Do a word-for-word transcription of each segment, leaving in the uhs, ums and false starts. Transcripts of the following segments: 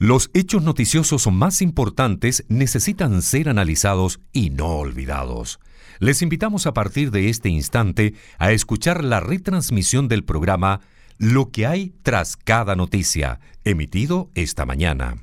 Los hechos noticiosos más importantes necesitan ser analizados y no olvidados. Les invitamos a partir de este instante a escuchar la retransmisión del programa Lo que hay tras cada noticia, emitido esta mañana.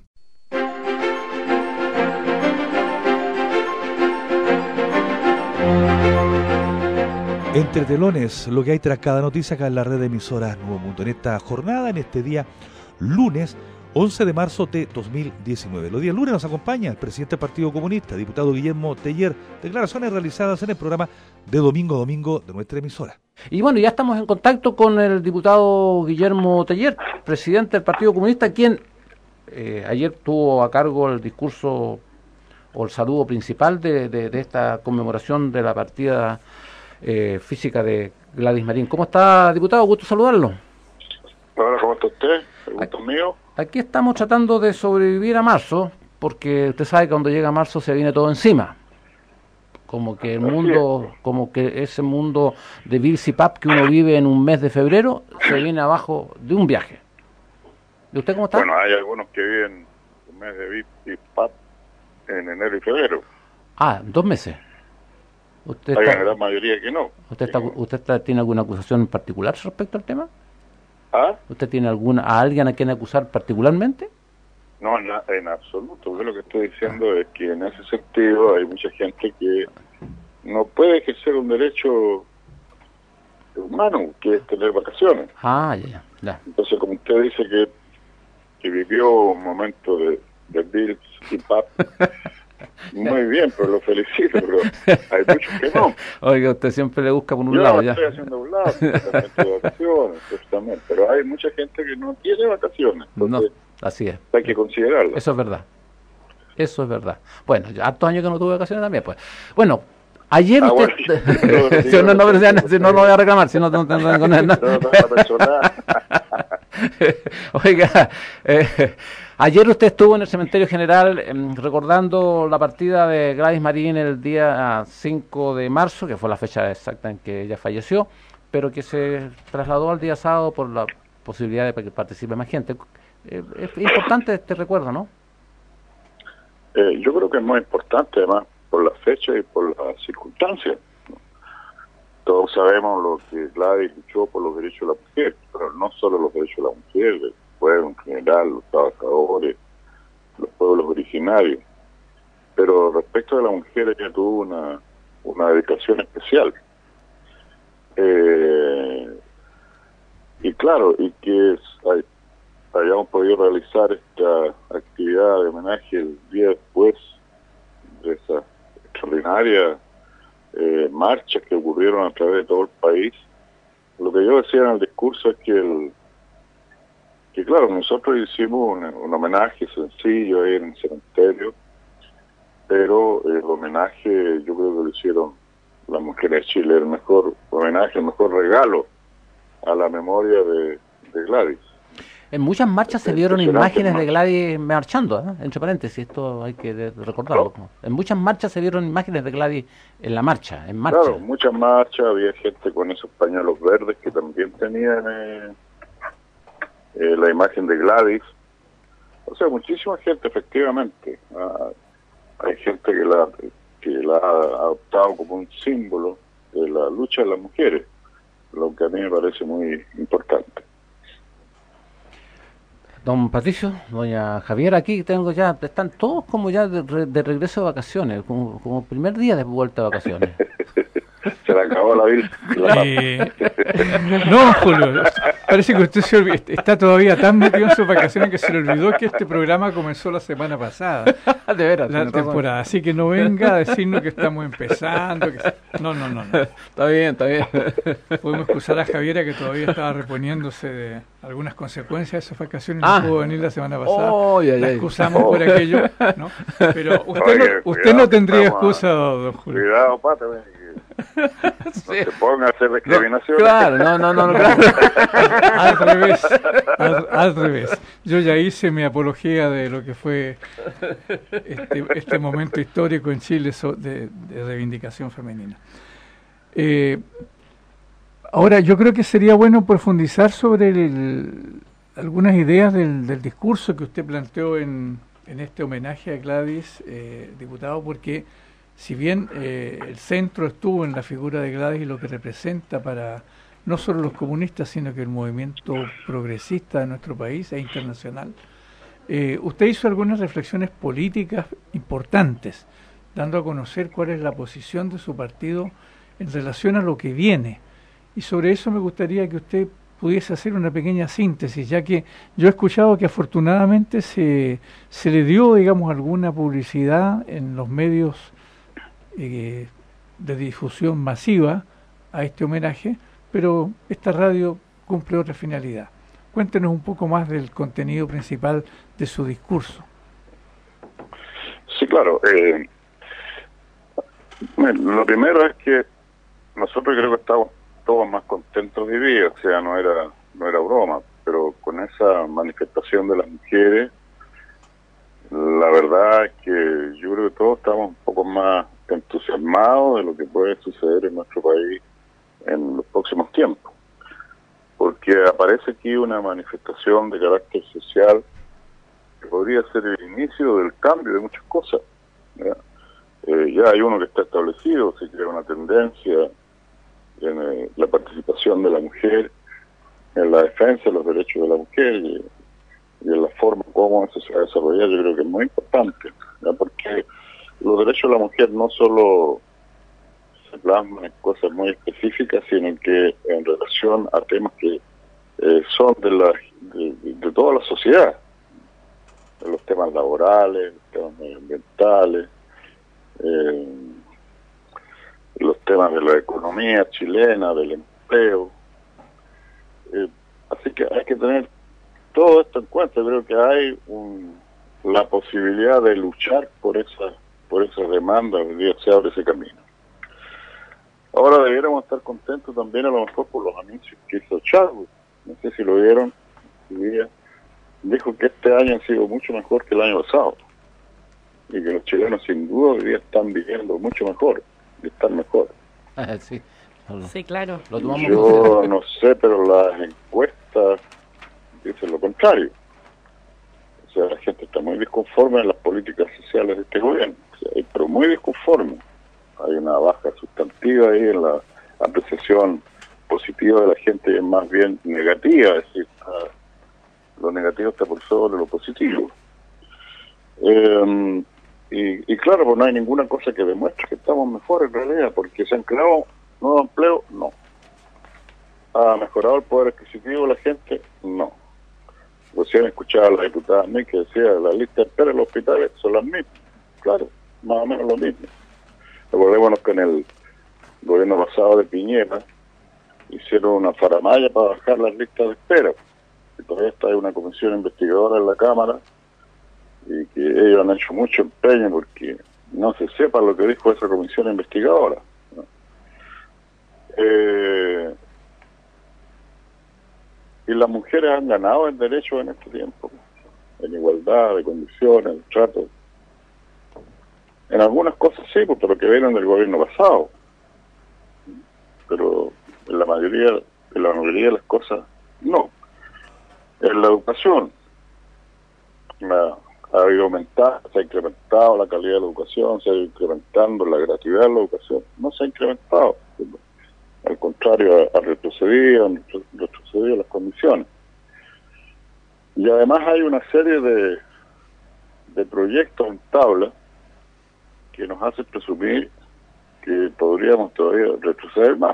Entre telones, lo que hay tras cada noticia acá en la red de emisoras Nuevo Mundo. En esta jornada, en este día lunes once de marzo de dos mil diecinueve. Los días lunes nos acompaña el presidente del Partido Comunista, diputado Guillermo Teller. Declaraciones realizadas en el programa de Domingo a Domingo de nuestra emisora. Y bueno, ya estamos en contacto con el diputado Guillermo Teller, presidente del Partido Comunista, quien eh, ayer tuvo a cargo el discurso o el saludo principal de, de, de esta conmemoración de la partida eh, física de Gladys Marín. ¿Cómo está, diputado? Gusto saludarlo. Hola, ¿cómo está usted? El gusto es mío. Aquí estamos tratando de sobrevivir a marzo, porque usted sabe que cuando llega marzo se viene todo encima. Como que el mundo, como que ese mundo de Bills y Pap que uno vive en un mes de febrero, se viene abajo de un viaje. ¿Y usted cómo está? Bueno, hay algunos que viven un mes de Bills y Pap en enero y febrero. Ah, dos meses. ¿Usted hay está, una gran mayoría que no. ¿Usted, está, usted está, tiene alguna acusación en particular respecto al tema? ¿Ah? ¿Usted tiene alguna a alguien a quien acusar particularmente? No, en, en absoluto. Yo lo que estoy diciendo es que en ese sentido hay mucha gente que no puede ejercer un derecho humano, que es tener vacaciones. Ah, ya, ya. Entonces, como usted dice que, que vivió un momento de, de Bills y Pap, muy bien, pero lo felicito, pero hay muchos que no. Oiga, usted siempre le busca por un Yo lado, ya. Yo estoy haciendo un lado, también tengo vacaciones, también, pero hay mucha gente que no tiene vacaciones. No, así es. Hay que considerarlo. Eso es verdad. Eso es verdad. Bueno, ya hartos años que no tuve vacaciones también, pues. Bueno, ayer ah, usted... Bueno, si no, no, no, si no lo voy a reclamar, si no tengo no, no, no. Oiga, eh, ayer usted estuvo en el Cementerio General eh, recordando la partida de Gladys Marín el día cinco de marzo, que fue la fecha exacta en que ella falleció, pero que se trasladó al día sábado por la posibilidad de que participe más gente. Eh, es importante este recuerdo, ¿no? Eh, yo creo que es muy importante, además, por la fecha y por las circunstancias. Todos sabemos lo que Gladys luchó por los derechos de la mujer, pero no solo los derechos de la mujer, el pueblo en general, los trabajadores, los pueblos originarios. Pero respecto de la mujer, ella tuvo una, una dedicación especial. Eh, y claro, y que es, hay, hayamos podido realizar esta actividad de homenaje el día después de esa extraordinaria eh, marchas que ocurrieron a través de todo el país. Lo que yo decía en el discurso es que el que claro, nosotros hicimos un, un homenaje sencillo ahí en el cementerio, pero el homenaje yo creo que lo hicieron las mujeres de Chile, el mejor homenaje, el mejor regalo a la memoria de, de Gladys. En muchas marchas se vieron imágenes de Gladys marchando, ¿eh? Entre paréntesis, esto hay que de, recordarlo. ¿No? En muchas marchas se vieron imágenes de Gladys en la marcha, en marcha. Claro, muchas marchas, había gente con esos pañuelos verdes que también tenían eh, eh, la imagen de Gladys. O sea, muchísima gente, efectivamente. Ah, hay gente que la, que la ha adoptado como un símbolo de la lucha de las mujeres, lo que a mí me parece muy importante. Don Patricio, doña Javiera, aquí tengo ya, están todos como ya de, de regreso de vacaciones, como, como primer día de vuelta de vacaciones. Se le acabó la vida. Eh, no, Julio, parece que usted se olvidó, está todavía tan metido en sus vacaciones que se le olvidó que este programa comenzó la semana pasada. De veras. La temporada, así que no venga a decirnos que estamos empezando. Que... No, no, no, no. Está bien, está bien. Podemos excusar a Javiera que todavía estaba reponiéndose de algunas consecuencias de esas vacaciones, ah. no pudo venir la semana pasada. Oh, ya, ya. La excusamos oh. por aquello, ¿no? Pero usted, Oye, no, cuidado, usted no tendría estamos, excusa, don Julio. Cuidado, pata, no Sí. se ponga a hacer discriminación. No, claro, no, no, no, no claro. Al revés, al, al revés. Yo ya hice mi apología de lo que fue este, este momento histórico en Chile de, de reivindicación femenina. Eh, ahora, yo creo que sería bueno profundizar sobre el, algunas ideas del, del discurso que usted planteó en, en este homenaje a Gladys, eh, diputado, porque si bien eh, el centro estuvo en la figura de Gladys y lo que representa para no solo los comunistas, sino que el movimiento progresista de nuestro país e internacional, eh, usted hizo algunas reflexiones políticas importantes, dando a conocer cuál es la posición de su partido en relación a lo que viene. Y sobre eso me gustaría que usted pudiese hacer una pequeña síntesis, ya que yo he escuchado que afortunadamente se, se le dio, digamos, alguna publicidad en los medios eh, de difusión masiva a este homenaje, pero esta radio cumple otra finalidad. Cuéntenos un poco más del contenido principal de su discurso. Sí, claro. Eh, bueno, lo primero es que nosotros creo que estamos todos más contentos de vivir, o sea, no era no era broma, pero con esa manifestación de las mujeres, la verdad es que yo creo que todos estamos un poco más entusiasmados de lo que puede suceder en nuestro país en los próximos tiempos, porque aparece aquí una manifestación de carácter social que podría ser el inicio del cambio de muchas cosas. ¿Ya? Eh, ya hay uno que está establecido, se crea una tendencia en eh, la participación de la mujer, en la defensa de los derechos de la mujer y, y en la forma como eso se va a desarrollar. Yo creo que es muy importante, ¿ya? Porque los derechos de la mujer no solo se plasman en cosas muy específicas, sino que en relación a temas que eh, son de, la, de, de toda la sociedad, de los temas laborales, los temas medioambientales, eh, los temas de la economía chilena, del empleo. Eh, así que hay que tener todo esto en cuenta. Creo que hay un, la posibilidad de luchar por esa por esas demandas, el día se abre ese camino. Ahora debiéramos estar contentos también a lo mejor por los anuncios que hizo Chadwick. No sé si lo vieron. Dijo que este año ha sido mucho mejor que el año pasado y que los chilenos sin duda hoy día están viviendo mucho mejor y están mejor. Sí, sí, claro. Lo tomamos. Yo no sé, pero las encuestas dicen lo contrario. O sea, la gente está muy disconforme en las políticas sociales de este gobierno, o sea, pero muy disconforme. Hay una baja sustantiva ahí en la apreciación positiva de la gente y es más bien negativa, es decir, está, lo negativo está por sobre lo positivo. Eh, y, y claro, pues no hay ninguna cosa que demuestre que estamos mejor en realidad, porque se han creado nuevos empleos, no. ¿Ha mejorado el poder adquisitivo de la gente? No. Recién escuchaba a la diputada May que decía la lista de espera en los hospitales son las mismas. Claro, más o menos lo mismo. Recordémonos que en el gobierno pasado de Piñera hicieron una faramalla para bajar las listas de espera. Y todavía está una comisión investigadora en la Cámara y que ellos han hecho mucho empeño porque no se sepa lo que dijo esa comisión investigadora, ¿no? Eh, y las mujeres han ganado el derecho en este tiempo, en igualdad de condiciones, de trato. En algunas cosas sí, porque lo que vienen del gobierno pasado, pero en la mayoría, en la mayoría de las cosas no. En la educación la, ha habido aumentar, se ha incrementado la calidad de la educación, se ha ido incrementando la gratuidad de la educación, no se ha incrementado, al contrario, ha retrocedido, han retrocedido las condiciones. Y además hay una serie de, de proyectos en tabla que nos hace presumir que podríamos todavía retroceder más.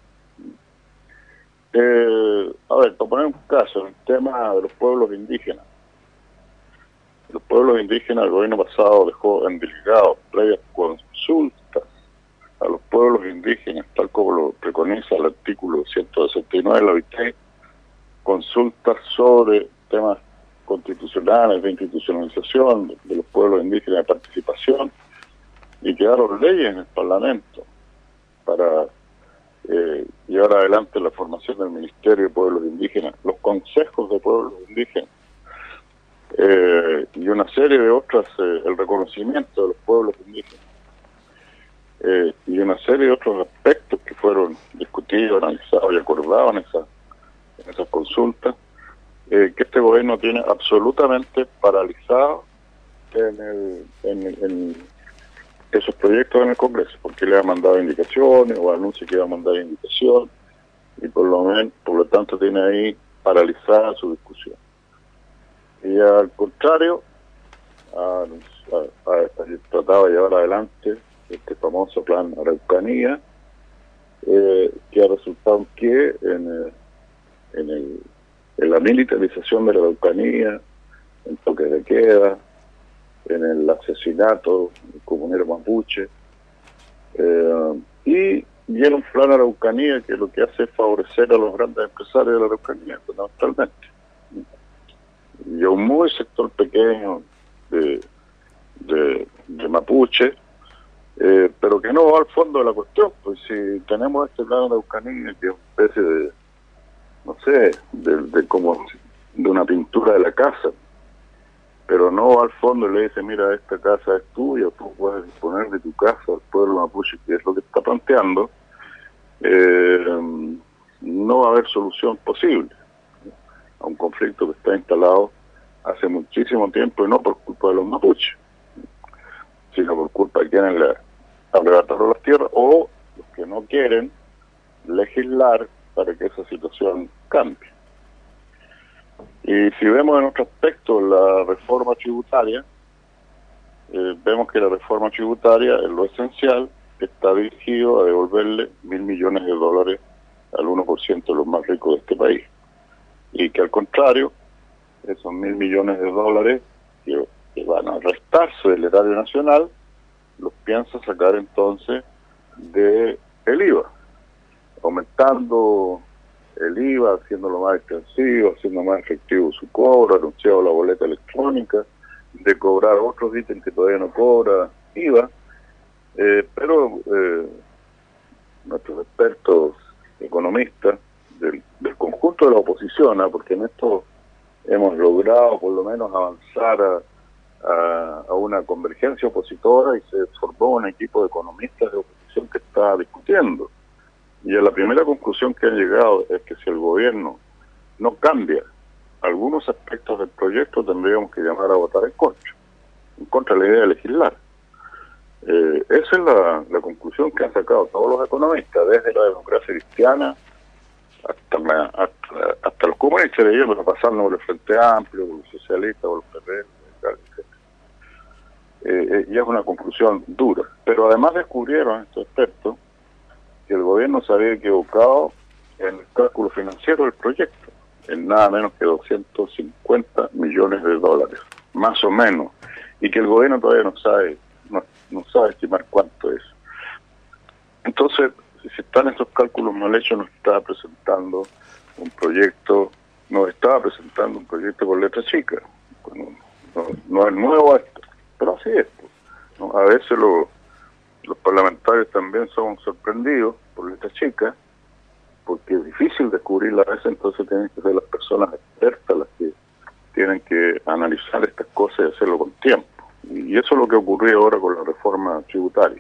Eh, a ver, para poner un caso, el tema de los pueblos indígenas. Los pueblos indígenas, el gobierno pasado dejó en delegado previas consultas a los pueblos indígenas, tal como lo preconiza el artículo ciento sesenta y nueve de la O I T, consultas sobre temas constitucionales, de institucionalización de, de los pueblos indígenas, de participación, y quedaron leyes en el Parlamento para eh, llevar adelante la formación del Ministerio de Pueblos Indígenas, los consejos de pueblos indígenas, eh, y una serie de otras, eh, el reconocimiento de los pueblos indígenas, eh, y una serie de otros aspectos que fueron discutidos, analizados y acordados en esas en esas consultas, eh, que este gobierno tiene absolutamente paralizado en, el, en, en esos proyectos en el Congreso, porque le ha mandado indicaciones o anuncia que va a mandar indicaciones y por lo menos, por lo tanto tiene ahí paralizada su discusión. Y al contrario, ha, ha, ha tratado de llevar adelante este famoso plan Araucanía, eh, que ha resultado en que en, en, el, en la militarización de la Araucanía, en toques de queda, en el asesinato del comunero mapuche, eh, y viene un plan Araucanía que lo que hace es favorecer a los grandes empresarios de la Araucanía, fundamentalmente, y a un muy sector pequeño de, de, de mapuche, eh, pero que no va al fondo de la cuestión. Pues si tenemos este plan Araucanía, que es una especie de, no sé, de, de como de una pintura de la casa, pero no al fondo y le dice, mira, esta casa es tuya, tú puedes disponer de tu casa al pueblo mapuche, que es lo que está planteando, eh, no va a haber solución posible a un conflicto que está instalado hace muchísimo tiempo, y no por culpa de los mapuches, sino por culpa de quienes le arrebataron las tierras o los que no quieren legislar para que esa situación cambie. Y si vemos en otro aspecto la reforma tributaria, eh, vemos que la reforma tributaria, en lo esencial, está dirigido a devolverle mil millones de dólares al uno por ciento de los más ricos de este país. Y que al contrario, esos mil millones de dólares que, que van a restarse del erario nacional, los piensa sacar entonces de el I V A, aumentando el I V A, haciéndolo más extensivo, haciendo más efectivo su cobro, anunciado la boleta electrónica, de cobrar otros ítems que todavía no cobra I V A, eh, pero eh, nuestros expertos economistas del, del conjunto de la oposición, ¿eh? porque en esto hemos logrado por lo menos avanzar a, a, a una convergencia opositora y se formó un equipo de economistas de oposición que está discutiendo. Y a la primera conclusión que han llegado es que si el gobierno no cambia algunos aspectos del proyecto, tendríamos que llamar a votar en contra, en contra de la idea de legislar. Eh, esa es la, la conclusión que han sacado todos los economistas, desde la democracia cristiana hasta, la, hasta, hasta los comunistas de ellos, pero pasando por el Frente Amplio, por los socialistas, por los P R D, etcétera. Eh, eh, y es una conclusión dura. Pero además descubrieron estos expertos que el gobierno se había equivocado en el cálculo financiero del proyecto, en nada menos que doscientos cincuenta millones de dólares, más o menos, y que el gobierno todavía no sabe, no, no sabe estimar cuánto es. Entonces, si están estos cálculos mal hechos, nos está presentando un proyecto, nos estaba presentando un proyecto con letra chica. No, no, no es nuevo esto, pero así es. ¿No? A veces lo los parlamentarios también son sorprendidos por letra chica, porque es difícil descubrirla a veces, entonces tienen que ser las personas expertas las que tienen que analizar estas cosas y hacerlo con tiempo. Y eso es lo que ocurrió ahora con la reforma tributaria.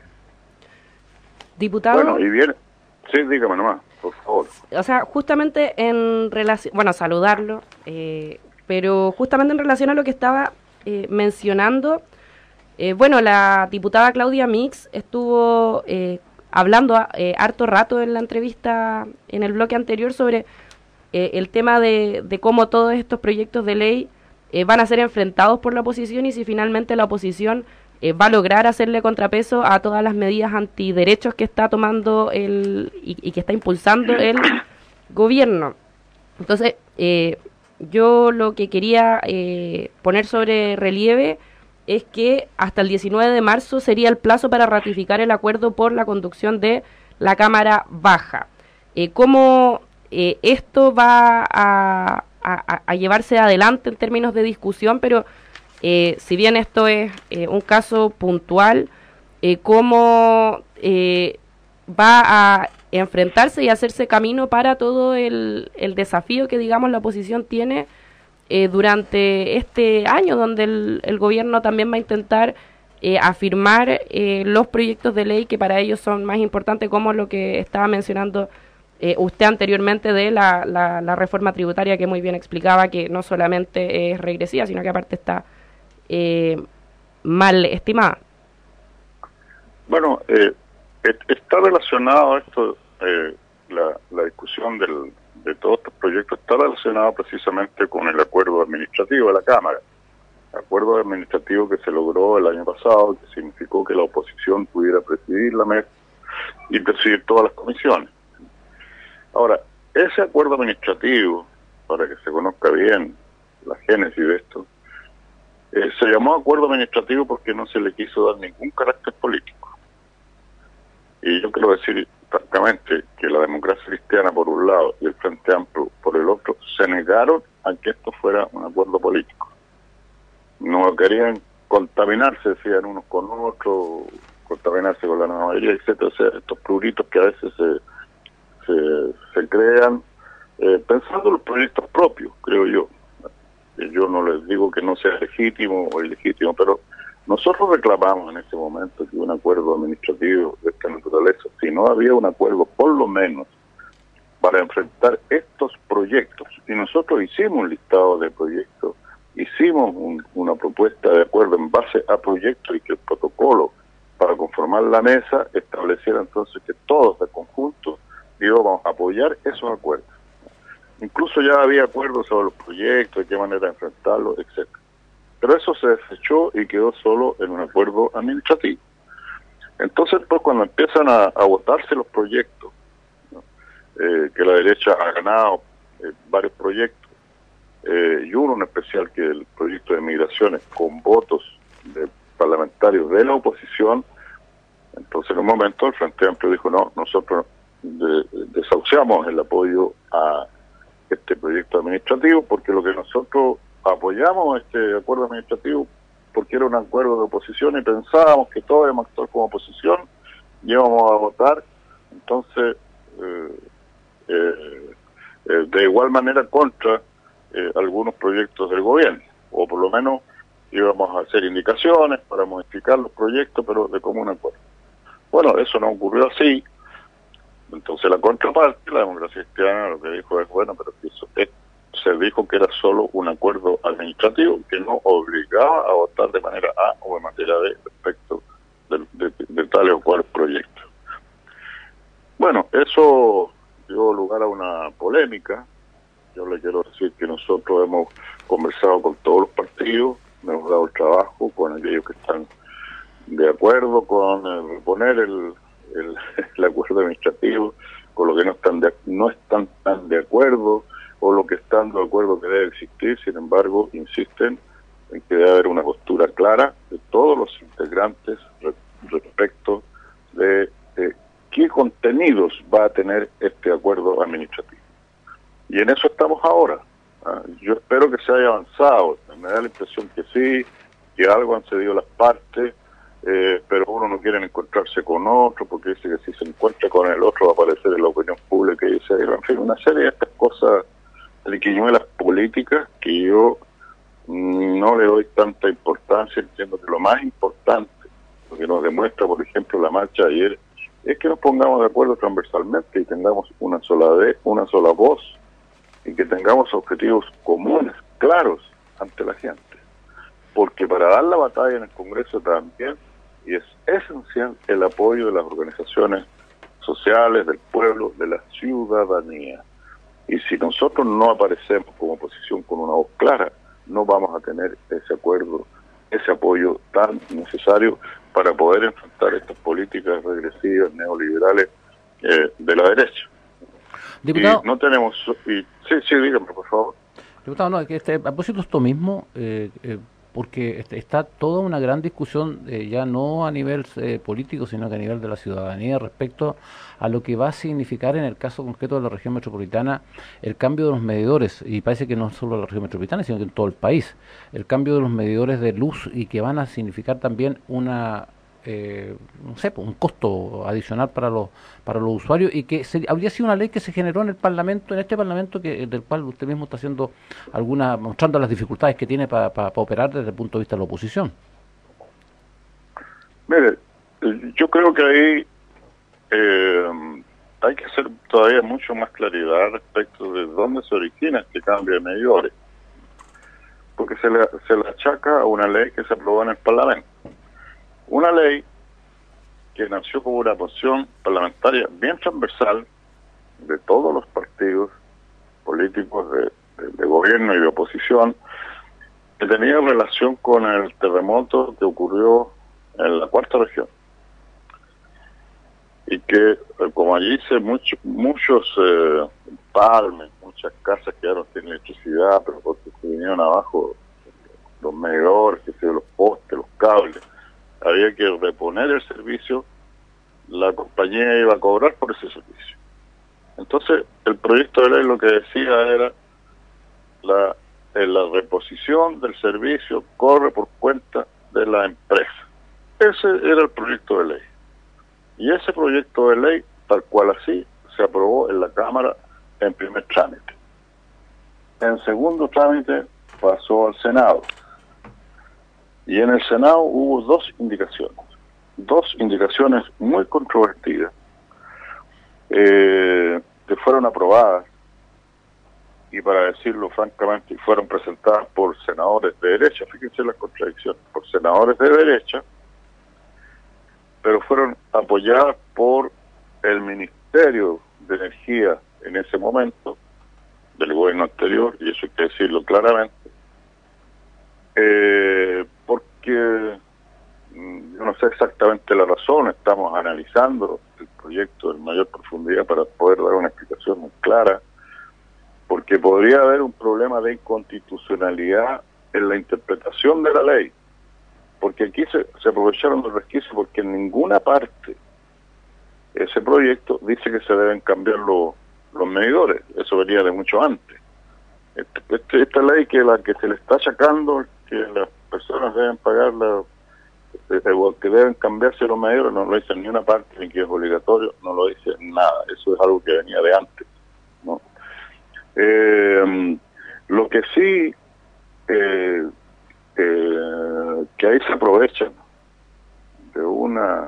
Diputado. Bueno, y viene... Sí, dígame nomás, por favor. O sea, justamente en relación... Bueno, saludarlo, eh, pero justamente en relación a lo que estaba eh, mencionando... Eh, bueno, la diputada Claudia Mix estuvo eh, hablando eh, harto rato en la entrevista en el bloque anterior sobre eh, el tema de, de cómo todos estos proyectos de ley eh, van a ser enfrentados por la oposición y si finalmente la oposición eh, va a lograr hacerle contrapeso a todas las medidas antiderechos que está tomando el y, y que está impulsando el gobierno. Entonces, eh, yo lo que quería eh, poner sobre relieve es que hasta el diecinueve de marzo sería el plazo para ratificar el acuerdo por la conducción de la Cámara Baja. Eh, ¿Cómo eh, esto va a, a, a llevarse adelante en términos de discusión? Pero eh, si bien esto es eh, un caso puntual, eh, ¿cómo eh, va a enfrentarse y hacerse camino para todo el, el desafío que, digamos, la oposición tiene Eh, durante este año, donde el, el gobierno también va a intentar eh, afirmar eh, los proyectos de ley que para ellos son más importantes, como lo que estaba mencionando eh, usted anteriormente de la, la, la reforma tributaria que muy bien explicaba que no solamente es regresiva, sino que aparte está eh, mal estimada. Bueno, eh, está relacionado esto, eh, la, la discusión del, de todos estos proyectos está relacionado precisamente con el acuerdo administrativo de la Cámara. Acuerdo administrativo que se logró el año pasado, que significó que la oposición pudiera presidir la mesa y presidir todas las comisiones. Ahora, ese acuerdo administrativo, para que se conozca bien la génesis de esto, eh, se llamó acuerdo administrativo porque no se le quiso dar ningún carácter político. Y yo quiero decir francamente que la Democracia Cristiana por un lado y el Frente Amplio por el otro se negaron a que esto fuera un acuerdo político. No querían contaminarse, decían unos con otros, contaminarse con la nueva mayoría, etcétera. O sea, estos pluritos que a veces se, se, se crean eh, pensando en los proyectos propios, creo yo. Yo no les digo que no sea legítimo o ilegítimo, pero nosotros reclamamos en ese momento que un acuerdo administrativo de esta naturaleza, si no había un acuerdo por lo menos para enfrentar estos proyectos, y nosotros hicimos un listado de proyectos, hicimos un, una propuesta de acuerdo en base a proyectos y que el protocolo para conformar la mesa estableciera entonces que todos de conjunto íbamos a apoyar esos acuerdos. Incluso ya había acuerdos sobre los proyectos, de qué manera enfrentarlos, etcétera. Pero eso se desechó y quedó solo en un acuerdo administrativo. Entonces, pues cuando empiezan a, a votarse los proyectos, ¿no? eh, que la derecha ha ganado eh, varios proyectos, Eh, y uno en especial que el proyecto de migraciones con votos de parlamentarios de la oposición, entonces en un momento el Frente Amplio dijo no, nosotros de, desahuciamos el apoyo a este proyecto administrativo porque lo que nosotros apoyamos este acuerdo administrativo porque era un acuerdo de oposición y pensábamos que todos íbamos a actuar como oposición y íbamos a votar, entonces eh, eh, eh, de igual manera contra Eh, algunos proyectos del gobierno, o por lo menos íbamos a hacer indicaciones para modificar los proyectos, pero de común acuerdo. Bueno, eso no ocurrió así, entonces la contraparte, la Democracia Cristiana, lo que dijo es, bueno, pero eso es, se dijo que era solo un acuerdo administrativo, que no obligaba a votar de manera A o de manera B respecto de, de, de, de tales o cuales proyectos. Bueno, eso dio lugar a una polémica. Yo le quiero decir que nosotros hemos conversado con todos los partidos, hemos dado el trabajo con aquellos que están de acuerdo con eh, reponer el, el, el acuerdo administrativo, con los que no están de, no están tan de acuerdo, o los que están de acuerdo que debe existir, sin embargo, insisten en que debe haber una postura clara de todos los integrantes re, respecto de eh, qué contenidos va a tener este acuerdo administrativo. Y en eso estamos ahora. ¿ah? Yo espero que se haya avanzado. Me da la impresión que sí, que algo han cedido las partes, eh, pero uno no quiere encontrarse con otro, porque dice que si se encuentra con el otro va a aparecer en la opinión pública y dice, en fin, una serie de estas cosas triquiñuelas políticas que yo mm, no le doy tanta importancia. Entiendo que lo más importante, lo que nos demuestra, por ejemplo, la marcha de ayer, es que nos pongamos de acuerdo transversalmente y tengamos una sola vez, una sola voz, y que tengamos objetivos comunes, claros, ante la gente. Porque para dar la batalla en el Congreso también y es esencial el apoyo de las organizaciones sociales, del pueblo, de la ciudadanía. Y si nosotros no aparecemos como oposición con una voz clara, no vamos a tener ese acuerdo, ese apoyo tan necesario para poder enfrentar estas políticas regresivas, neoliberales eh, de la derecha. Diputado, y no tenemos... Y, sí, sí, dígame, por favor. Diputado, no, que este, a propósito de esto mismo, eh, eh, porque este, está toda una gran discusión, eh, ya no a nivel eh, político, sino que a nivel de la ciudadanía, respecto a lo que va a significar en el caso concreto de la región metropolitana el cambio de los medidores, y parece que no solo en la región metropolitana, sino que en todo el país, el cambio de los medidores de luz, y que van a significar también una... Eh, no sé, un costo adicional para los para los usuarios, y que se, habría sido una ley que se generó en el Parlamento, en este Parlamento, que del cual usted mismo está haciendo alguna, mostrando las dificultades que tiene para pa, pa operar desde el punto de vista de la oposición. Mire, yo creo que ahí eh, hay que hacer todavía mucho más claridad respecto de dónde se origina este cambio de medidores, porque se le, se le achaca a una ley que se aprobó en el Parlamento. Una ley que nació como una moción parlamentaria bien transversal de todos los partidos políticos de, de, de gobierno y de oposición, que tenía relación con el terremoto que ocurrió en la cuarta región. Y que, como allí dice, mucho, muchos eh, palmes, muchas casas quedaron sin electricidad, pero porque se vinieron abajo los medidores, que se los postes, los cables, había que reponer el servicio, la compañía iba a cobrar por ese servicio. Entonces, el proyecto de ley lo que decía era la, eh, la reposición del servicio corre por cuenta de la empresa. Ese era el proyecto de ley. Y ese proyecto de ley, tal cual así, se aprobó en la Cámara en primer trámite. En segundo trámite pasó al Senado. Y en el Senado hubo dos indicaciones. Dos indicaciones muy controvertidas eh, que fueron aprobadas y, para decirlo francamente, fueron presentadas por senadores de derecha. Fíjense las contradicciones. Por senadores de derecha, pero fueron apoyadas por el Ministerio de Energía en ese momento, del gobierno anterior, y eso hay que decirlo claramente, eh, porque yo no sé exactamente la razón, estamos analizando el proyecto en mayor profundidad para poder dar una explicación muy clara, porque podría haber un problema de inconstitucionalidad en la interpretación de la ley, porque aquí se, se aprovecharon los resquicios, porque en ninguna parte ese proyecto dice que se deben cambiar los, los medidores. Eso venía de mucho antes. Este, este, esta ley que la que se le está achacando, que las personas deben pagar, la, que deben cambiarse los medidores, no lo dice ni una parte, ni que es obligatorio, no lo dice nada. Eso es algo que venía de antes, ¿no? Eh, lo que sí... Eh, Eh, que ahí se aprovechan de una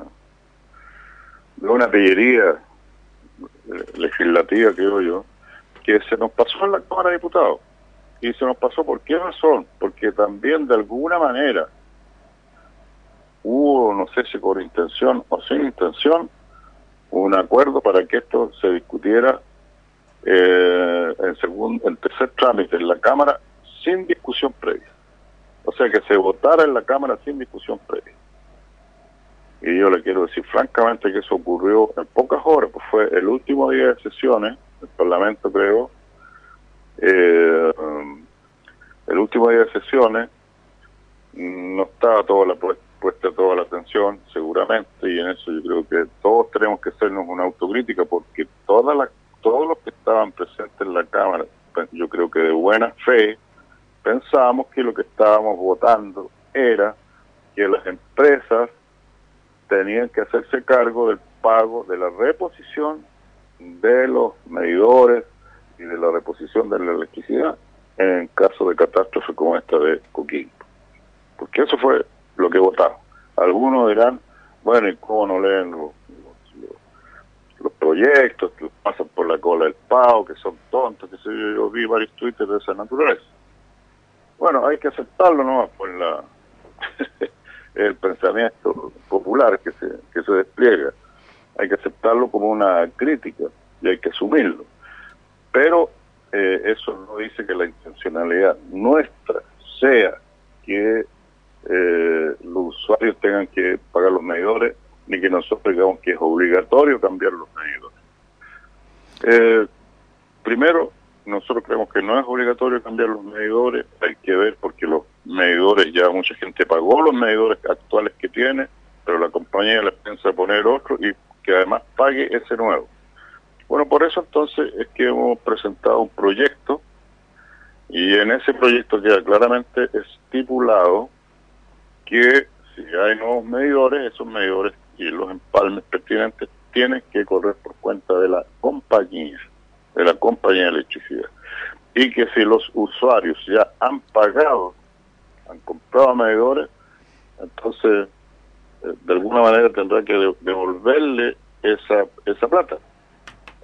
de una pillería legislativa, creo yo, que se nos pasó en la Cámara de Diputados. Y se nos pasó, ¿por qué razón? Porque también de alguna manera hubo, no sé si por intención o sin intención, un acuerdo para que esto se discutiera eh, en segundo, en tercer trámite en la Cámara sin discusión previa. O sea, que se votara en la Cámara sin discusión previa. Y yo le quiero decir francamente que eso ocurrió en pocas horas, pues fue el último día de sesiones del Parlamento, creo, eh, el último día de sesiones, no estaba toda la puesta toda la atención, seguramente, y en eso yo creo que todos tenemos que hacernos una autocrítica, porque toda la, todos los que estaban presentes en la Cámara, yo creo que de buena fe, pensábamos que lo que estábamos votando era que las empresas tenían que hacerse cargo del pago de la reposición de los medidores y de la reposición de la electricidad en caso de catástrofe como esta de Coquimbo. Porque eso fue lo que votaron. Algunos dirán, bueno, ¿y cómo no leen los, los, los proyectos que pasan por la cola del pavo, que son tontos? Que sé yo, yo vi varios twitters de esa naturaleza. Bueno, hay que aceptarlo, ¿no? Por la el pensamiento popular que se que se despliega. Hay que aceptarlo como una crítica y hay que asumirlo. Pero eh, eso no dice que la intencionalidad nuestra sea que eh, los usuarios tengan que pagar los medidores, ni que nosotros digamos que es obligatorio cambiar los medidores. Eh, primero, nosotros creemos que no es obligatorio cambiar los medidores, hay que ver porque los medidores, ya mucha gente pagó los medidores actuales que tiene, pero la compañía les piensa poner otro y que además pague ese nuevo. Bueno, por eso entonces es que hemos presentado un proyecto y en ese proyecto queda claramente estipulado que si hay nuevos medidores, esos medidores y los empalmes pertinentes tienen que correr por cuenta de la compañía. de la compañía de electricidad, y que si los usuarios ya han pagado, han comprado medidores, entonces eh, de alguna manera tendrá que de, devolverle esa esa plata.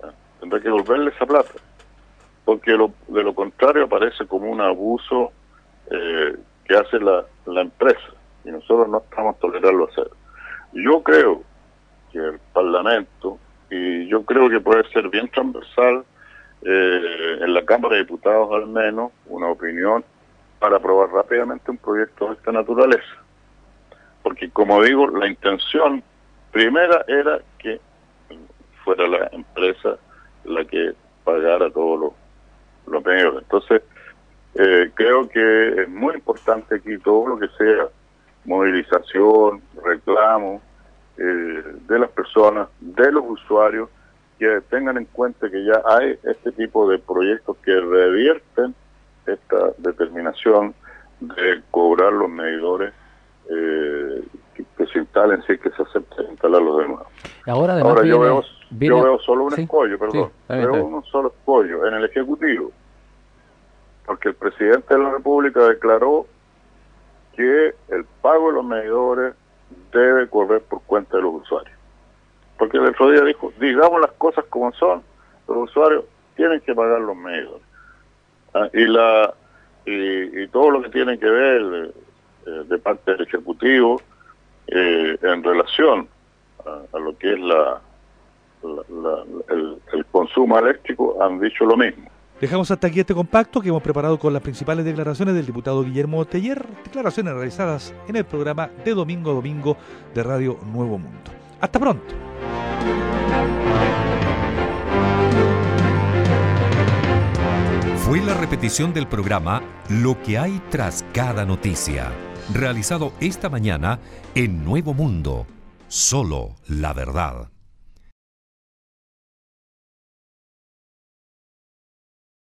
tendrá que devolverle esa plata, porque lo, de lo contrario aparece como un abuso eh, que hace la, la empresa, y nosotros no estamos tolerando hacer. Yo creo que el Parlamento, y yo creo que puede ser bien transversal, eh, en la Cámara de Diputados al menos, una opinión para aprobar rápidamente un proyecto de esta naturaleza. Porque, como digo, la intención primera era que fuera la empresa la que pagara todos los, los medios. Entonces, eh, creo que es muy importante aquí todo lo que sea movilización, reclamo eh, de las personas, de los usuarios, que tengan en cuenta que ya hay este tipo de proyectos que revierten esta determinación de cobrar los medidores eh, que, que se instalen, si es que se acepta instalarlos de nuevo. Ahora, Ahora yo, viene, veo, viene... yo veo solo un sí, escollo, perdón, sí, veo bien. un solo escollo en el Ejecutivo, porque el presidente de la República declaró que el pago de los medidores debe correr por cuenta de los usuarios. Porque el otro día dijo, digamos las cosas como son, los usuarios tienen que pagar los medidores. Ah, y la y, y todo lo que tiene que ver eh, de parte del Ejecutivo eh, en relación a, a lo que es la, la, la el, el consumo eléctrico han dicho lo mismo. Dejamos hasta aquí este compacto que hemos preparado con las principales declaraciones del diputado Guillermo Teller, declaraciones realizadas en el programa de domingo a domingo de Radio Nuevo Mundo. Hasta pronto. Fue la repetición del programa Lo que hay tras cada noticia, realizado esta mañana en Nuevo Mundo. Solo la verdad.